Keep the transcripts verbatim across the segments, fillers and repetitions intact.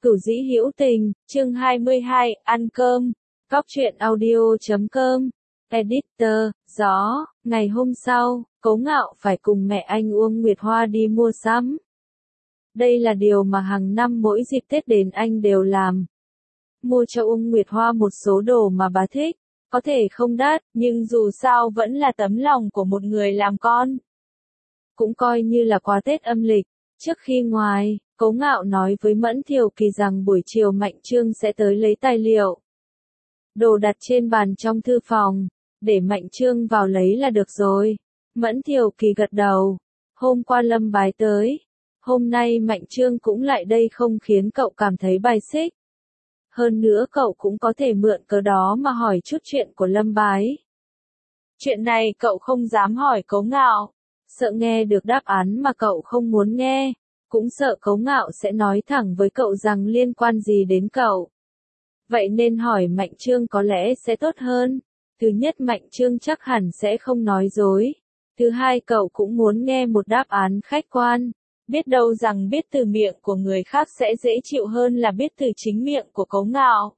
Cửu dĩ hữu tình, chương hai mươi hai, ăn cơm. Góc truyện audio chấm com. Editor, gió. Ngày hôm sau, Cố Ngạo phải cùng mẹ anh Uông Nguyệt Hoa đi mua sắm. Đây là điều mà hàng năm mỗi dịp Tết đến anh đều làm. Mua cho Uông Nguyệt Hoa một số đồ mà bà thích. Có thể không đắt, nhưng dù sao vẫn là tấm lòng của một người làm con. Cũng coi như là quà Tết âm lịch. Trước khi ngoài, Cố Ngạo nói với Mẫn Thiều Kỳ rằng buổi chiều Mạnh Trương sẽ tới lấy tài liệu. Đồ đặt trên bàn trong thư phòng, để Mạnh Trương vào lấy là được rồi. Mẫn Thiều Kỳ gật đầu. Hôm qua Lâm Bái tới. Hôm nay Mạnh Trương cũng lại đây không khiến cậu cảm thấy bài xích. Hơn nữa cậu cũng có thể mượn cớ đó mà hỏi chút chuyện của Lâm Bái. Chuyện này cậu không dám hỏi Cố Ngạo. Sợ nghe được đáp án mà cậu không muốn nghe. Cũng sợ Cố Ngạo sẽ nói thẳng với cậu rằng liên quan gì đến cậu. Vậy nên hỏi Mạnh Trương có lẽ sẽ tốt hơn. Thứ nhất, Mạnh Trương chắc hẳn sẽ không nói dối. Thứ hai, cậu cũng muốn nghe một đáp án khách quan. Biết đâu rằng biết từ miệng của người khác sẽ dễ chịu hơn là biết từ chính miệng của Cố Ngạo.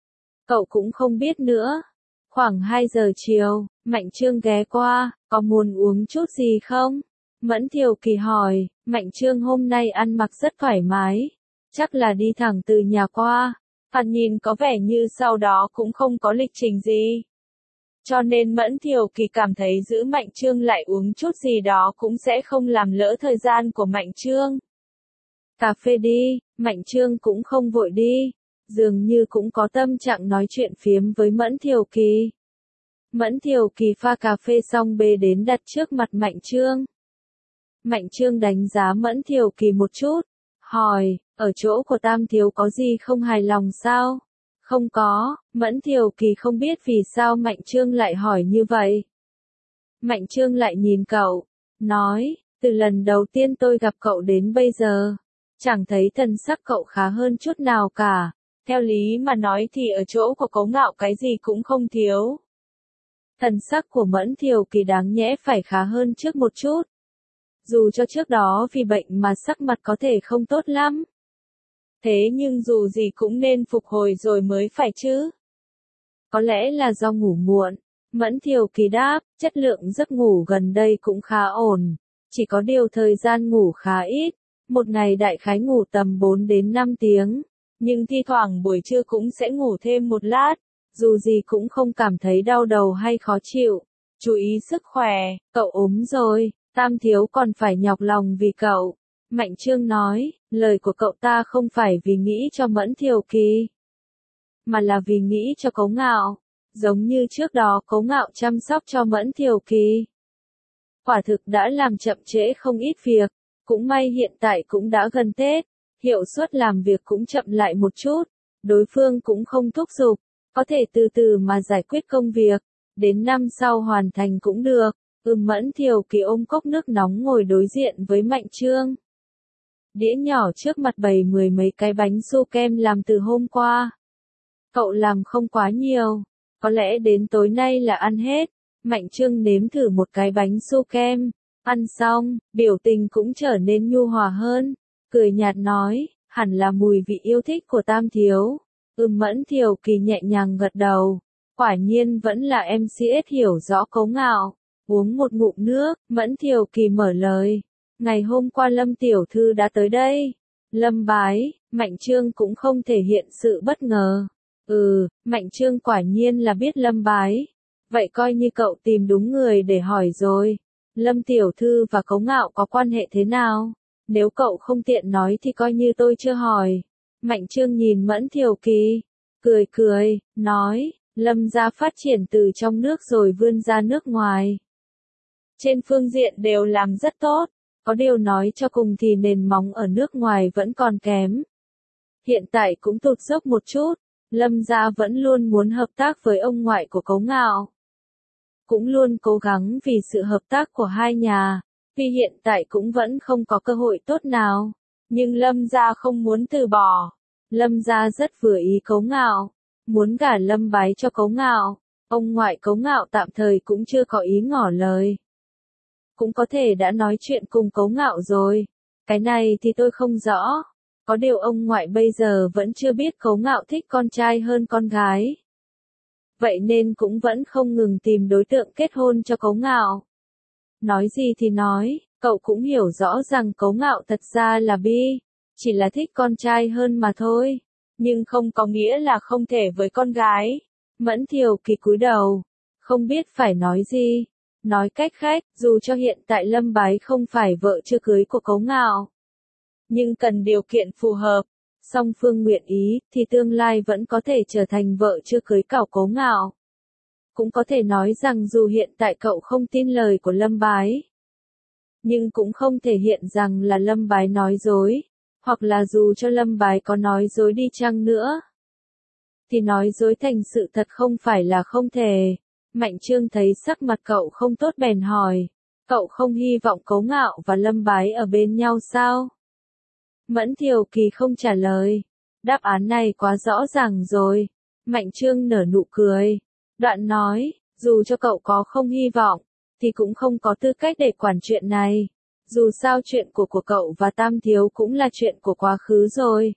Cậu cũng không biết nữa. Khoảng hai giờ chiều, Mạnh Trương ghé qua, có muốn uống chút gì không? Mẫn Thiều Kỳ hỏi. Mạnh Trương hôm nay ăn mặc rất thoải mái. Chắc là đi thẳng từ nhà qua. Thoạt nhìn có vẻ như sau đó cũng không có lịch trình gì. Cho nên Mẫn Thiều Kỳ cảm thấy giữ Mạnh Trương lại uống chút gì đó cũng sẽ không làm lỡ thời gian của Mạnh Trương. Cà phê đi, Mạnh Trương cũng không vội đi. Dường như cũng có tâm trạng nói chuyện phiếm với Mẫn Thiều Kỳ. Mẫn Thiều Kỳ pha cà phê xong bê đến đặt trước mặt Mạnh Trương. Mạnh Trương đánh giá Mẫn Thiều Kỳ một chút, hỏi, ở chỗ của Tam Thiếu có gì không hài lòng sao? Không có. Mẫn Thiều Kỳ không biết vì sao Mạnh Trương lại hỏi như vậy. Mạnh Trương lại nhìn cậu, nói, từ lần đầu tiên tôi gặp cậu đến bây giờ, chẳng thấy thần sắc cậu khá hơn chút nào cả. Theo lý mà nói thì ở chỗ của Cố Ngạo cái gì cũng không thiếu. Thần sắc của Mẫn Thiều Kỳ đáng nhẽ phải khá hơn trước một chút. Dù cho trước đó vì bệnh mà sắc mặt có thể không tốt lắm. Thế nhưng dù gì cũng nên phục hồi rồi mới phải chứ. Có lẽ là do ngủ muộn. Mẫn Thiều Kỳ đáp, chất lượng giấc ngủ gần đây cũng khá ổn. Chỉ có điều thời gian ngủ khá ít. Một ngày đại khái ngủ tầm bốn đến năm tiếng. Nhưng thi thoảng buổi trưa cũng sẽ ngủ thêm một lát. Dù gì cũng không cảm thấy đau đầu hay khó chịu. Chú ý sức khỏe, cậu ốm rồi. Tam Thiếu còn phải nhọc lòng vì cậu. Mạnh Trương nói, lời của cậu ta không phải vì nghĩ cho Mẫn Thiều Kỳ, mà là vì nghĩ cho Cố Ngạo. Giống như trước đó Cố Ngạo chăm sóc cho Mẫn Thiều Kỳ. Quả thực đã làm chậm trễ không ít việc. Cũng may hiện tại cũng đã gần Tết. Hiệu suất làm việc cũng chậm lại một chút. Đối phương cũng không thúc giục. Có thể từ từ mà giải quyết công việc. Đến năm sau hoàn thành cũng được. Ừm Mẫn Thiều Kỳ ôm cốc nước nóng ngồi đối diện với Mạnh Trương. Đĩa nhỏ trước mặt bày mười mấy cái bánh su kem làm từ hôm qua. Cậu làm không quá nhiều. Có lẽ đến tối nay là ăn hết. Mạnh Trương nếm thử một cái bánh su kem. Ăn xong, biểu tình cũng trở nên nhu hòa hơn. Cười nhạt nói, hẳn là mùi vị yêu thích của Tam Thiếu. Ừm Mẫn Thiều Kỳ nhẹ nhàng gật đầu. Quả nhiên vẫn là em xê ét hiểu rõ Cố Ngạo. Uống một ngụm nước, Mẫn Thiều Kỳ mở lời. Ngày hôm qua Lâm Tiểu Thư đã tới đây. Lâm Bái, Mạnh Trương cũng không thể hiện sự bất ngờ. Ừ, Mạnh Trương quả nhiên là biết Lâm Bái. Vậy coi như cậu tìm đúng người để hỏi rồi. Lâm Tiểu Thư và Cố Ngạo có quan hệ thế nào? Nếu cậu không tiện nói thì coi như tôi chưa hỏi. Mạnh Trương nhìn Mẫn Thiều Kỳ, cười cười, nói, Lâm gia phát triển từ trong nước rồi vươn ra nước ngoài. Trên phương diện đều làm rất tốt. Có điều nói cho cùng thì nền móng ở nước ngoài vẫn còn kém. Hiện tại cũng tụt dốc một chút. Lâm gia vẫn luôn muốn hợp tác với ông ngoại của Cố Ngạo. Cũng luôn cố gắng vì sự hợp tác của hai nhà. Vì hiện tại cũng vẫn không có cơ hội tốt nào. Nhưng Lâm gia không muốn từ bỏ. Lâm gia rất vừa ý Cố Ngạo. Muốn gả Lâm Bái cho Cố Ngạo. Ông ngoại Cố Ngạo tạm thời cũng chưa có ý ngỏ lời. Cũng có thể đã nói chuyện cùng Cố Ngạo rồi. Cái này thì tôi không rõ. Có điều ông ngoại bây giờ vẫn chưa biết Cố Ngạo thích con trai hơn con gái. Vậy nên cũng vẫn không ngừng tìm đối tượng kết hôn cho Cố Ngạo. Nói gì thì nói, cậu cũng hiểu rõ rằng Cố Ngạo thật ra là bi, chỉ là thích con trai hơn mà thôi, nhưng không có nghĩa là không thể với con gái. Mẫn Thiều Kỳ cúi đầu, không biết phải nói gì. Nói cách khác, dù cho hiện tại Lâm Bái không phải vợ chưa cưới của Cố Ngạo, nhưng cần điều kiện phù hợp, song phương nguyện ý, thì tương lai vẫn có thể trở thành vợ chưa cưới của Cố Ngạo. Cũng có thể nói rằng dù hiện tại cậu không tin lời của Lâm Bái, nhưng cũng không thể hiện rằng là Lâm Bái nói dối, hoặc là dù cho Lâm Bái có nói dối đi chăng nữa, thì nói dối thành sự thật không phải là không thể. Mạnh Trương thấy sắc mặt cậu không tốt bèn hỏi, cậu không hy vọng Cố Ngạo và Lâm Bái ở bên nhau sao? Mẫn Thiều Kỳ không trả lời, đáp án này quá rõ ràng rồi. Mạnh Trương nở nụ cười, đoạn nói, dù cho cậu có không hy vọng, thì cũng không có tư cách để quản chuyện này. Dù sao chuyện của của cậu và Tam Thiếu cũng là chuyện của quá khứ rồi.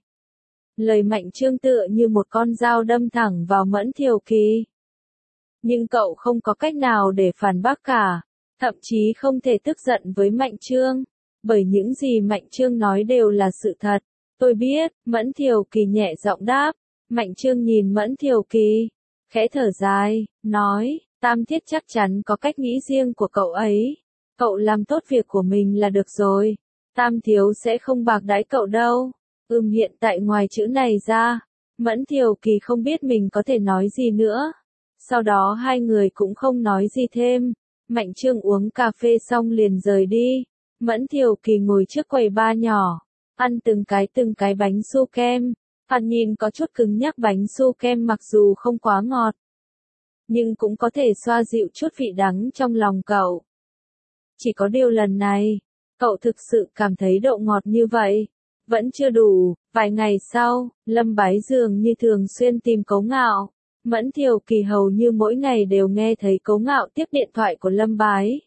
Lời Mạnh Trương tựa như một con dao đâm thẳng vào Mẫn Thiều Kỳ. Nhưng cậu không có cách nào để phản bác cả, thậm chí không thể tức giận với Mạnh Trương, bởi những gì Mạnh Trương nói đều là sự thật. Tôi biết, Mẫn Thiều Kỳ nhẹ giọng đáp. Mạnh Trương nhìn Mẫn Thiều Kỳ, khẽ thở dài, nói, Tam Thiết chắc chắn có cách nghĩ riêng của cậu ấy. Cậu làm tốt việc của mình là được rồi. Tam Thiếu sẽ không bạc đãi cậu đâu. Ừm hiện tại ngoài chữ này ra, Mẫn Thiều Kỳ không biết mình có thể nói gì nữa. Sau đó hai người cũng không nói gì thêm. Mạnh Trương uống cà phê xong liền rời đi. Mẫn Thiều Kỳ ngồi trước quầy bar nhỏ, ăn từng cái từng cái bánh su kem. Hắn nhìn có chút cứng nhắc bánh su kem mặc dù không quá ngọt, nhưng cũng có thể xoa dịu chút vị đắng trong lòng cậu. Chỉ có điều lần này, cậu thực sự cảm thấy độ ngọt như vậy vẫn chưa đủ. Vài ngày sau, Lâm Bái dường như thường xuyên tìm Cố Ngạo. Mẫn Thiều Kỳ hầu như mỗi ngày đều nghe thấy Cố Ngạo tiếp điện thoại của Lâm Bái.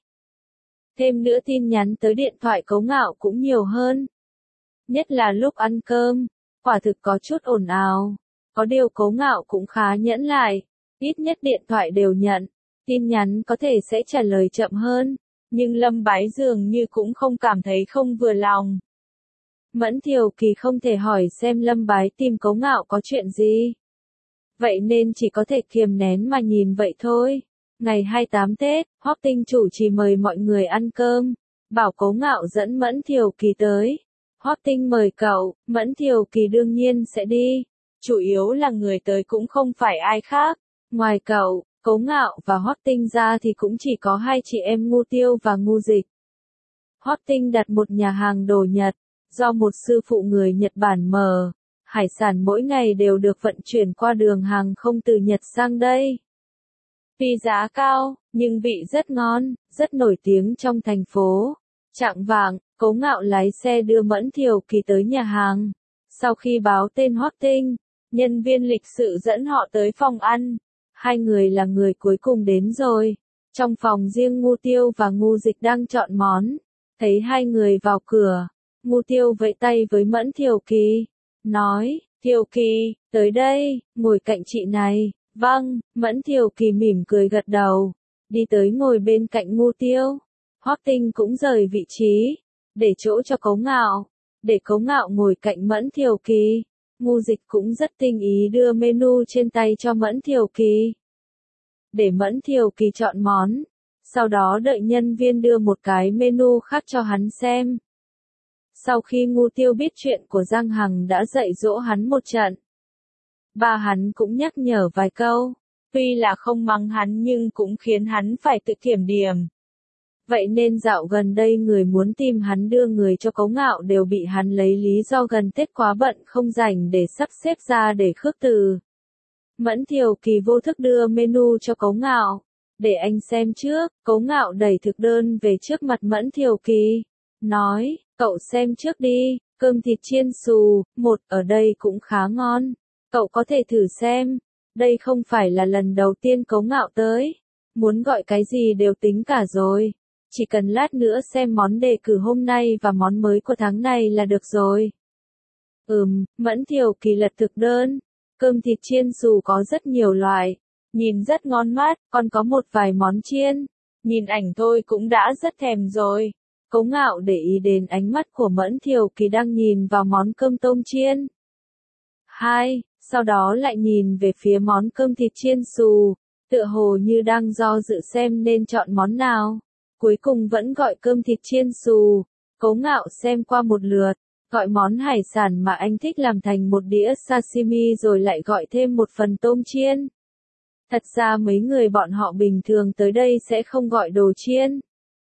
Thêm nữa tin nhắn tới điện thoại Cố Ngạo cũng nhiều hơn. Nhất là lúc ăn cơm, quả thực có chút ồn ào. Có điều Cố Ngạo cũng khá nhẫn lại, ít nhất điện thoại đều nhận. Tin nhắn có thể sẽ trả lời chậm hơn, nhưng Lâm Bái dường như cũng không cảm thấy không vừa lòng. Mẫn Thiều Kỳ không thể hỏi xem Lâm Bái tìm Cố Ngạo có chuyện gì. Vậy nên chỉ có thể kiềm nén mà nhìn vậy thôi. Ngày hai mươi tám Tết, Hoắc Tinh chủ trì mời mọi người ăn cơm, bảo Cố Ngạo dẫn Mẫn Thiều Kỳ tới. Hoắc Tinh mời cậu, Mẫn Thiều Kỳ đương nhiên sẽ đi. Chủ yếu là người tới cũng không phải ai khác. Ngoài cậu, Cố Ngạo và Hoắc Tinh ra thì cũng chỉ có hai chị em Ngu Tiêu và Ngu Dịch. Hoắc Tinh đặt một nhà hàng đồ Nhật, do một sư phụ người Nhật Bản mở. Hải sản mỗi ngày đều được vận chuyển qua đường hàng không từ Nhật sang đây. Tuy giá cao, nhưng vị rất ngon, rất nổi tiếng trong thành phố. Chạng vạng, Cố Ngạo lái xe đưa Mẫn Thiều Kỳ tới nhà hàng. Sau khi báo tên Hoắc Tinh, nhân viên lịch sự dẫn họ tới phòng ăn. Hai người là người cuối cùng đến rồi. Trong phòng riêng Ngu Tiêu và Ngu Dịch đang chọn món. Thấy hai người vào cửa, Ngu Tiêu vẫy tay với Mẫn Thiều Kỳ, nói, Thiều Kỳ, tới đây, ngồi cạnh chị này. Vâng, Mẫn Thiều Kỳ mỉm cười gật đầu, đi tới ngồi bên cạnh Ngu Tiêu. Hoắc Tinh cũng rời vị trí, để chỗ cho Cố Ngạo, để Cố Ngạo ngồi cạnh Mẫn Thiều Kỳ. Ngu Dịch cũng rất tinh ý đưa menu trên tay cho Mẫn Thiều Kỳ, để Mẫn Thiều Kỳ chọn món, sau đó đợi nhân viên đưa một cái menu khác cho hắn xem. Sau khi Ngu Tiêu biết chuyện của Giang Hằng đã dạy dỗ hắn một trận, ba hắn cũng nhắc nhở vài câu, tuy là không mắng hắn nhưng cũng khiến hắn phải tự kiểm điểm. Vậy nên dạo gần đây người muốn tìm hắn đưa người cho Cố Ngạo đều bị hắn lấy lý do gần Tết quá bận không rảnh để sắp xếp ra để khước từ. Mẫn Thiều Kỳ vô thức đưa menu cho Cố Ngạo, để anh xem trước. Cố Ngạo đẩy thực đơn về trước mặt Mẫn Thiều Kỳ, nói, cậu xem trước đi, cơm thịt chiên xù, một ở đây cũng khá ngon, cậu có thể thử xem. Đây không phải là lần đầu tiên Cố Ngạo tới, muốn gọi cái gì đều tính cả rồi. Chỉ cần lát nữa xem món đề cử hôm nay và món mới của tháng này là được rồi. Ừm, Mẫn Thiều Kỳ lật thực đơn. Cơm thịt chiên xù có rất nhiều loại. Nhìn rất ngon mắt, còn có một vài món chiên. Nhìn ảnh thôi cũng đã rất thèm rồi. Cố Ngạo để ý đến ánh mắt của Mẫn Thiều Kỳ đang nhìn vào món cơm tôm chiên. Hai, sau đó lại nhìn về phía món cơm thịt chiên xù, tựa hồ như đang do dự xem nên chọn món nào. Cuối cùng vẫn gọi cơm thịt chiên xù. Cố Ngạo xem qua một lượt, gọi món hải sản mà anh thích làm thành một đĩa sashimi rồi lại gọi thêm một phần tôm chiên. Thật ra mấy người bọn họ bình thường tới đây sẽ không gọi đồ chiên.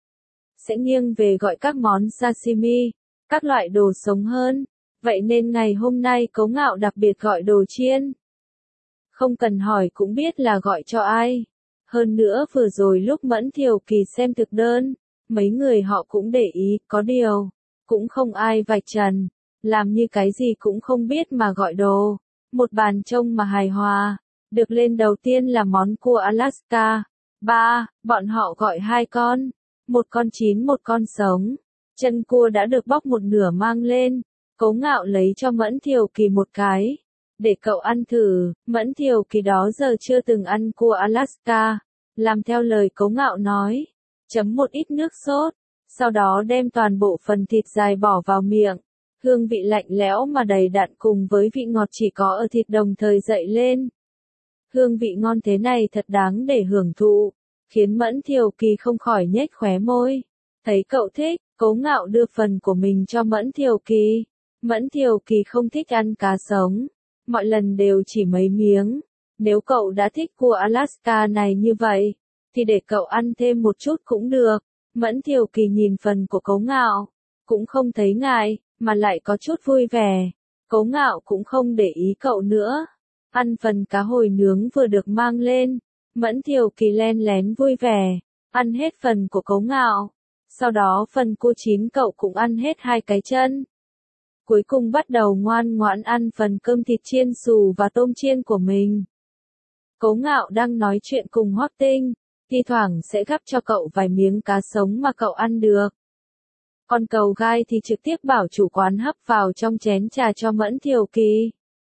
Sẽ nghiêng về gọi các món sashimi, các loại đồ sống hơn. Vậy nên ngày hôm nay Cố Ngạo đặc biệt gọi đồ chiên. Không cần hỏi cũng biết là gọi cho ai. Hơn nữa vừa rồi lúc Mẫn Thiều Kỳ xem thực đơn, mấy người họ cũng để ý, có điều, cũng không ai vạch trần, làm như cái gì cũng không biết mà gọi đồ. Một bàn trông mà hài hòa, được lên đầu tiên là món cua Alaska. Ba, bọn họ gọi hai con, một con chín một con sống. Chân cua đã được bóc một nửa mang lên. Cố Ngạo lấy cho Mẫn Thiều Kỳ một cái. Để cậu ăn thử, Mẫn Thiều Kỳ đó giờ chưa từng ăn cua Alaska. Làm theo lời Cố Ngạo nói. Chấm một ít nước sốt. Sau đó đem toàn bộ phần thịt dài bỏ vào miệng. Hương vị lạnh lẽo mà đầy đặn cùng với vị ngọt chỉ có ở thịt đồng thời dậy lên. Hương vị ngon thế này thật đáng để hưởng thụ. Khiến Mẫn Thiều Kỳ không khỏi nhếch khóe môi. Thấy cậu thích, Cố Ngạo đưa phần của mình cho Mẫn Thiều Kỳ. Mẫn Thiều Kỳ không thích ăn cá sống. Mọi lần đều chỉ mấy miếng. Nếu cậu đã thích cua Alaska này như vậy, thì để cậu ăn thêm một chút cũng được. Mẫn Thiều Kỳ nhìn phần của Cố Ngạo, cũng không thấy ngại, mà lại có chút vui vẻ. Cố Ngạo cũng không để ý cậu nữa. Ăn phần cá hồi nướng vừa được mang lên. Mẫn Thiều Kỳ len lén vui vẻ, ăn hết phần của Cố Ngạo. Sau đó phần cua chín cậu cũng ăn hết hai cái chân. Cuối cùng bắt đầu ngoan ngoãn ăn phần cơm thịt chiên xù và tôm chiên của mình. Cố Ngạo đang nói chuyện cùng Hoắc Tinh, thi thoảng sẽ gắp cho cậu vài miếng cá sống mà cậu ăn được. Còn cầu gai thì trực tiếp bảo chủ quán hấp vào trong chén trà cho Mẫn Thiều Kỳ.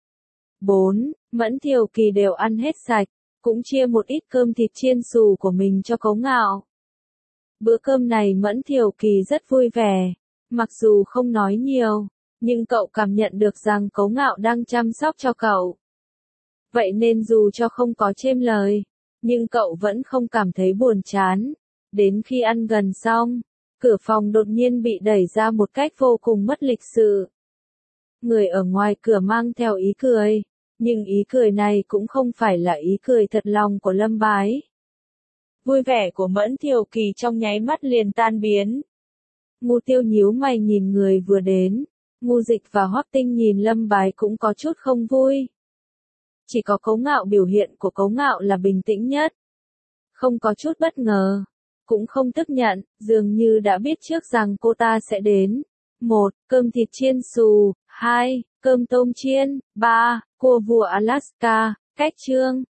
Bốn, Mẫn Thiều Kỳ đều ăn hết sạch, cũng chia một ít cơm thịt chiên xù của mình cho Cố Ngạo. Bữa cơm này Mẫn Thiều Kỳ rất vui vẻ, mặc dù không nói nhiều, nhưng cậu cảm nhận được rằng Cố Ngạo đang chăm sóc cho cậu. Vậy nên dù cho không có chêm lời, nhưng cậu vẫn không cảm thấy buồn chán. Đến khi ăn gần xong, cửa phòng đột nhiên bị đẩy ra một cách vô cùng mất lịch sự. Người ở ngoài cửa mang theo ý cười, nhưng ý cười này cũng không phải là ý cười thật lòng của Lâm Bái. Vui vẻ của Mẫn Thiều Kỳ trong nháy mắt liền tan biến. Ngu Tiêu nhíu mày nhìn người vừa đến. Ngu Dịch và Hoắc Tinh nhìn Lâm Bái cũng có chút không vui. Chỉ có Cố Ngạo biểu hiện của Cố Ngạo là bình tĩnh nhất. Không có chút bất ngờ. Cũng không tức giận, dường như đã biết trước rằng cô ta sẽ đến. Một, cơm thịt chiên xù. Hai, cơm tôm chiên. Ba, cua vua Alaska. Cách chương.